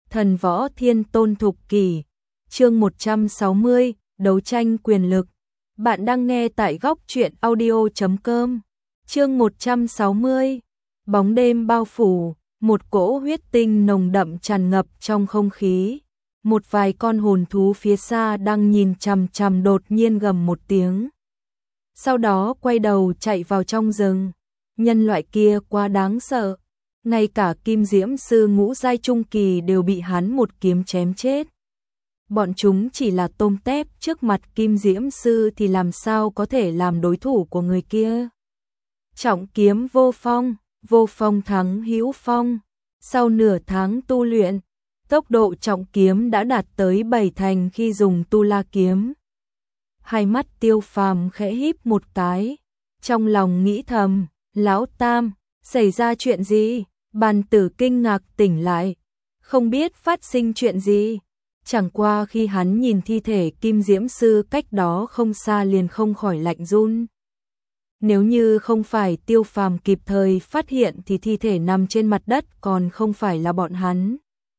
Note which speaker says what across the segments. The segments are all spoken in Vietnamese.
Speaker 1: Thần võ thiên tôn thục kỷ, chương 160, đấu tranh quyền lực. Bạn đang nghe tại góc truyện audio.com. Chương 160, bóng đêm bao phủ, một cỗ huyết tinh nồng đậm tràn ngập trong không khí. Một vài con hồn thú phía xa đang nhìn chằm chằm đột nhiên gầm một tiếng. Sau đó quay đầu chạy vào trong rừng. Nhân loại kia quá đáng sợ. Ngay cả Kim Diễm Sư ngũ giai trung kỳ đều bị hắn một kiếm chém chết. Bọn chúng chỉ là tôm tép trước mặt Kim Diễm Sư thì làm sao có thể làm đối thủ của người kia. Trọng kiếm vô phong thắng hữu phong. Sau nửa tháng tu luyện, tốc độ trọng kiếm đã đạt tới 7 thành khi dùng tu la kiếm. Hai mắt Tiêu Phàm khẽ híp một cái, trong lòng nghĩ thầm, Lão Tam, xảy ra chuyện gì? Bàn Tử kinh ngạc tỉnh lại, không biết phát sinh chuyện gì. Chẳng qua khi hắn nhìn thi thể Kim Diễm Sư cách đó không xa liền không khỏi lạnh run. Nếu như không phải Tiêu Phàm kịp thời phát hiện thì thi thể nằm trên mặt đất còn không phải là bọn hắn.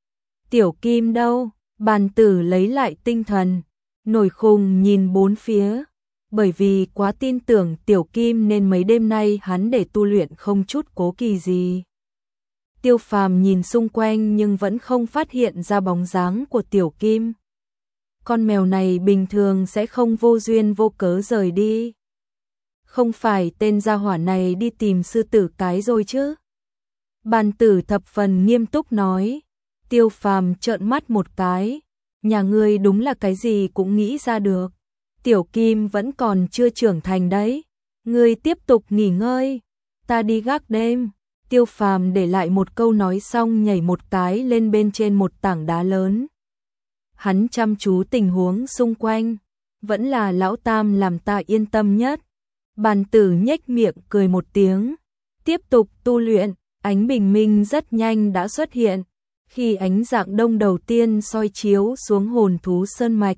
Speaker 1: Tiểu Kim đâu? Bàn Tử lấy lại tinh thần, nổi khùng nhìn bốn phía. Bởi vì quá tin tưởng Tiểu Kim nên mấy đêm nay hắn để tu luyện không chút cố kỵ gì. Tiêu Phàm nhìn xung quanh nhưng vẫn không phát hiện ra bóng dáng của Tiểu Kim. Con mèo này bình thường sẽ không vô duyên vô cớ rời đi. Không phải tên gia hỏa này đi tìm sư tử cái rồi chứ? Bàn Tử thập phần nghiêm túc nói. Tiêu Phàm trợn mắt một cái. Nhà ngươi đúng là cái gì cũng nghĩ ra được. Tiểu Kim vẫn còn chưa trưởng thành đấy. Ngươi tiếp tục nghỉ ngơi. Ta đi gác đêm. Tiêu Phàm để lại một câu nói xong nhảy một cái lên bên trên một tảng đá lớn. Hắn chăm chú tình huống xung quanh. Vẫn là Lão Tam làm ta yên tâm nhất. Bàn Tử nhếch miệng cười một tiếng. Tiếp tục tu luyện. Ánh bình minh rất nhanh đã xuất hiện. Khi ánh dạng đông đầu tiên soi chiếu xuống hồn thú sơn mạch.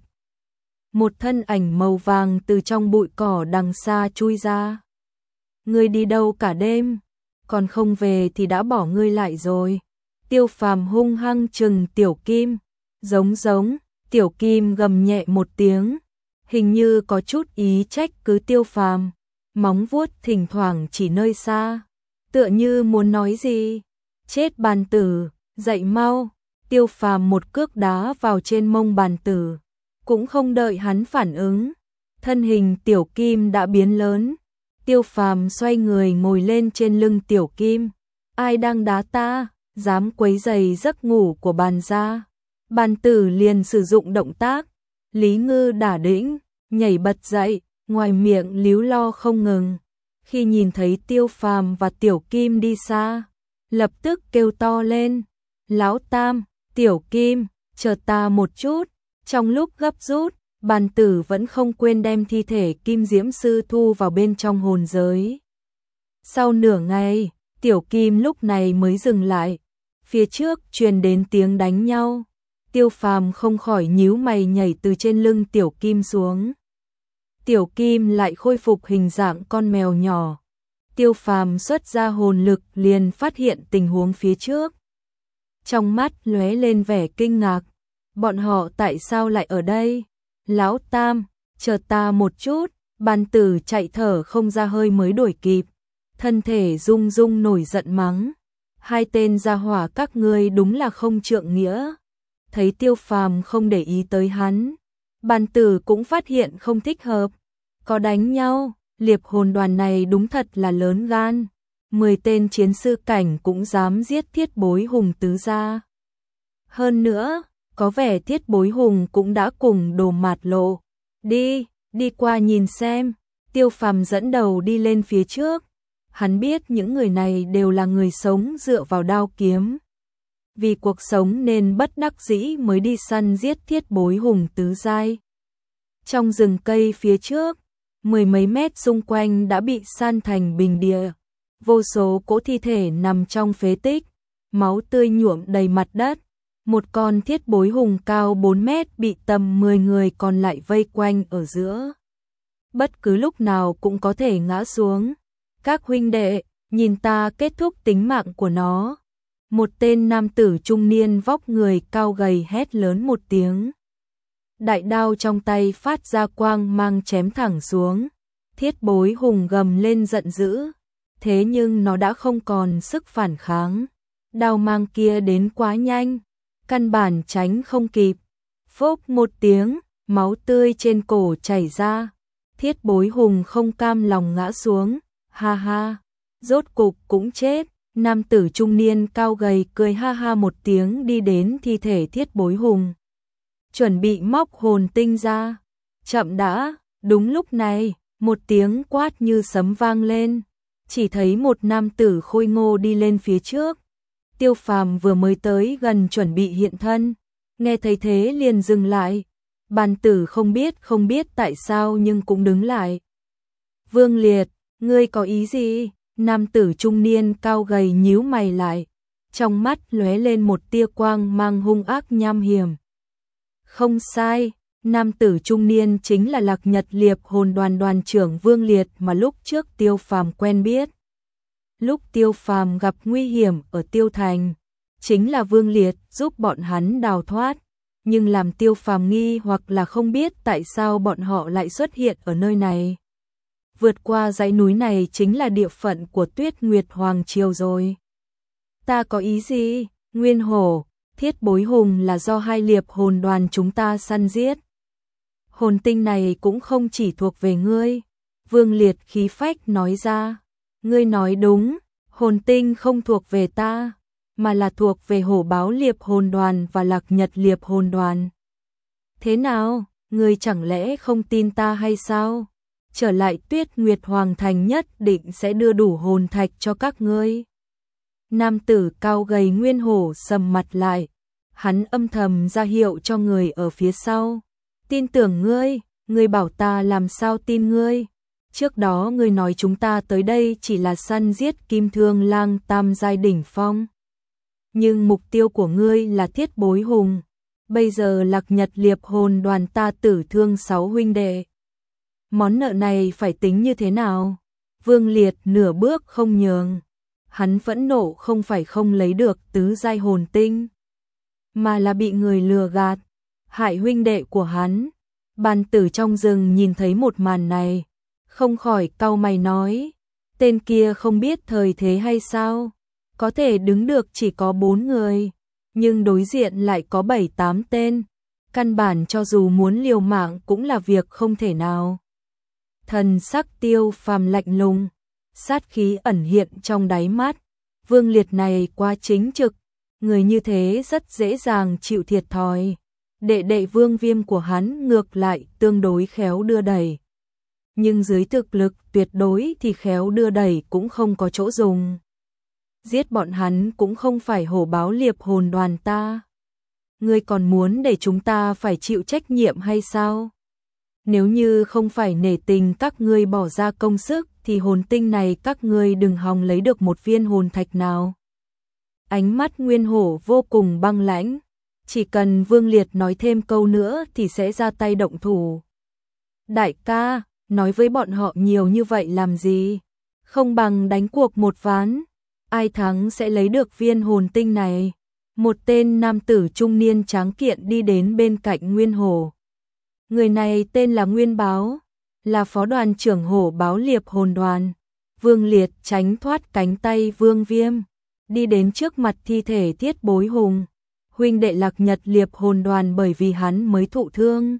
Speaker 1: Một thân ảnh màu vàng từ trong bụi cỏ đằng xa chui ra. Ngươi đi đâu cả đêm? Còn không về thì đã bỏ ngươi lại rồi. Tiêu Phàm hung hăng trừng Tiểu Kim. Giống, Tiểu Kim gầm nhẹ một tiếng. Hình như có chút ý trách cứ Tiêu Phàm. Móng vuốt thỉnh thoảng chỉ nơi xa. Tựa như muốn nói gì. Chết Bàn Tử, dậy mau. Tiêu Phàm một cước đá vào trên mông Bàn Tử. Cũng không đợi hắn phản ứng. Thân hình Tiểu Kim đã biến lớn. Tiêu Phàm xoay người ngồi lên trên lưng Tiểu Kim. Ai đang đá ta? Dám quấy rầy giấc ngủ của Bàn gia. Bàn Tử liền sử dụng động tác. Lý ngư đả đĩnh, nhảy bật dậy, ngoài miệng líu lo không ngừng. Khi nhìn thấy Tiêu Phàm và Tiểu Kim đi xa, lập tức kêu to lên. Lão Tam, Tiểu Kim, chờ ta một chút. Trong lúc gấp rút, Bàn Tử vẫn không quên đem thi thể Kim Diễm Sư thu vào bên trong hồn giới. Sau nửa ngày, Tiểu Kim lúc này mới dừng lại. Phía trước truyền đến tiếng đánh nhau. Tiêu Phàm không khỏi nhíu mày nhảy từ trên lưng Tiểu Kim xuống. Tiểu Kim lại khôi phục hình dạng con mèo nhỏ. Tiêu Phàm xuất ra hồn lực liền phát hiện tình huống phía trước. Trong mắt lóe lên vẻ kinh ngạc. Bọn họ tại sao lại ở đây? Lão Tam, chờ ta một chút. Bàn Tử chạy thở không ra hơi mới đuổi kịp. Thân thể rung rung nổi giận mắng. Hai tên gia hỏa các ngươi đúng là không trượng nghĩa. Thấy Tiêu Phàm không để ý tới hắn. Bàn Tử cũng phát hiện không thích hợp. Có đánh nhau, liệp hồn đoàn này đúng thật là lớn gan. 10 tên chiến sư cảnh cũng dám giết Thiết Bối Hùng tứ gia. Hơn nữa, có vẻ Thiết Bối Hùng cũng đã cùng Đồ Mạt Lộ. Đi qua nhìn xem. Tiêu Phàm dẫn đầu đi lên phía trước. Hắn biết những người này đều là người sống dựa vào đao kiếm. Vì cuộc sống nên bất đắc dĩ mới đi săn giết Thiết Bối Hùng tứ giai. Trong rừng cây phía trước, 10 mấy mét xung quanh đã bị san thành bình địa. Vô số cỗ thi thể nằm trong phế tích, máu tươi nhuộm đầy mặt đất. Một con Thiết Bối Hùng cao 4 mét bị tầm 10 người còn lại vây quanh ở giữa. Bất cứ lúc nào cũng có thể ngã xuống. Các huynh đệ, nhìn ta kết thúc tính mạng của nó. Một tên nam tử trung niên vóc người cao gầy hét lớn một tiếng. Đại đao trong tay phát ra quang mang chém thẳng xuống. Thiết Bối Hùng gầm lên giận dữ, thế nhưng nó đã không còn sức phản kháng. Đao mang kia đến quá nhanh, căn bản tránh không kịp. Phốc một tiếng, máu tươi trên cổ chảy ra. Thiết Bối Hùng không cam lòng ngã xuống, ha ha, rốt cục cũng chết. Nam tử trung niên cao gầy cười ha ha một tiếng đi đến thi thể Thiết Bối Hùng. Chuẩn bị móc hồn tinh ra. Chậm đã, đúng lúc này, một tiếng quát như sấm vang lên. Chỉ thấy một nam tử khôi ngô đi lên phía trước. Tiêu Phàm vừa mới tới gần chuẩn bị hiện thân, nghe thấy thế liền dừng lại. Bàn tử không biết tại sao nhưng cũng đứng lại. Vương Liệt, ngươi có ý gì? Nam tử trung niên cao gầy nhíu mày lại, trong mắt lóe lên một tia quang mang hung ác nham hiểm. Không sai, nam tử trung niên chính là Lạc Nhật Liệp Hồn Đoàn đoàn trưởng Vương Liệt mà lúc trước Tiêu Phàm quen biết. Lúc Tiêu Phàm gặp nguy hiểm ở Tiêu Thành, chính là Vương Liệt giúp bọn hắn đào thoát, nhưng làm Tiêu Phàm nghi hoặc là không biết tại sao bọn họ lại xuất hiện ở nơi này. Vượt qua dãy núi này chính là địa phận của Tuyết Nguyệt Hoàng Triều rồi. Ta có ý gì? Nguyên Hổ, Thiết Bối Hùng là do hai liệp hồn đoàn chúng ta săn giết. Hồn tinh này cũng không chỉ thuộc về ngươi. Vương Liệt khí phách nói ra. Ngươi nói đúng, hồn tinh không thuộc về ta, mà là thuộc về Hổ Báo Liệp Hồn Đoàn và Lạc Nhật Liệp Hồn Đoàn. Thế nào, ngươi chẳng lẽ không tin ta hay sao? Trở lại Tuyết Nguyệt Hoàng Thành nhất định sẽ đưa đủ hồn thạch cho các ngươi. Nam tử cao gầy Nguyên Hổ sầm mặt lại, hắn âm thầm ra hiệu cho người ở phía sau. Tin tưởng ngươi, ngươi bảo ta làm sao tin ngươi? Trước đó ngươi nói chúng ta tới đây chỉ là săn giết Kim Thương Lang tam giai đỉnh phong. Nhưng mục tiêu của ngươi là Thiết Bối Hùng. Bây giờ Lạc Nhật Liệp Hồn Đoàn ta tử thương 6 huynh đệ. Món nợ này phải tính như thế nào? Vương Liệt nửa bước không nhường. Hắn phẫn nộ không phải không lấy được tứ giai hồn tinh, mà là bị người lừa gạt, hại huynh đệ của hắn. Bàn tử trong rừng nhìn thấy một màn này, không khỏi cau mày nói, tên kia không biết thời thế hay sao? Có thể đứng được chỉ có 4 người, nhưng đối diện lại có 7-8 tên. Căn bản cho dù muốn liều mạng cũng là việc không thể nào. Thần sắc Tiêu Phàm lạnh lùng, sát khí ẩn hiện trong đáy mắt. Vương Liệt này quá chính trực, người như thế rất dễ dàng chịu thiệt thòi. Đệ đệ Vương Viêm của hắn ngược lại tương đối khéo đưa đẩy. Nhưng dưới thực lực tuyệt đối thì khéo đưa đẩy cũng không có chỗ dùng. Giết bọn hắn cũng không phải Hổ Báo Liệp Hồn Đoàn ta. Ngươi còn muốn để chúng ta phải chịu trách nhiệm hay sao? Nếu như không phải nể tình các ngươi bỏ ra công sức thì hồn tinh này các ngươi đừng hòng lấy được một viên hồn thạch nào. Ánh mắt Nguyên Hổ vô cùng băng lãnh, chỉ cần Vương Liệt nói thêm câu nữa thì sẽ ra tay động thủ. Đại ca, nói với bọn họ nhiều như vậy làm gì? Không bằng đánh cuộc một ván, ai thắng sẽ lấy được viên hồn tinh này. Một tên nam tử trung niên tráng kiện đi đến bên cạnh Nguyên Hổ. Người này tên là Nguyên Báo, là phó đoàn trưởng Hổ Báo Liệp Hồn Đoàn. Vương Liệt tránh thoát cánh tay Vương Viêm, đi đến trước mặt thi thể Thiết Bối Hùng. Huynh đệ Lạc Nhật Liệp Hồn Đoàn bởi vì hắn mới thụ thương.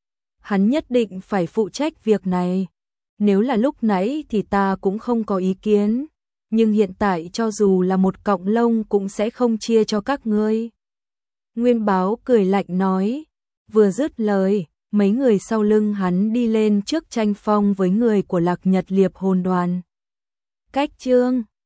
Speaker 1: Hắn nhất định phải phụ trách việc này. Nếu là lúc nãy thì ta cũng không có ý kiến, nhưng hiện tại cho dù là một cọng lông cũng sẽ không chia cho các ngươi. Nguyên Báo cười lạnh nói, vừa dứt lời, mấy người sau lưng hắn đi lên trước tranh phong với người của Lạc Nhật Liệp Hồn Đoàn. Cách chương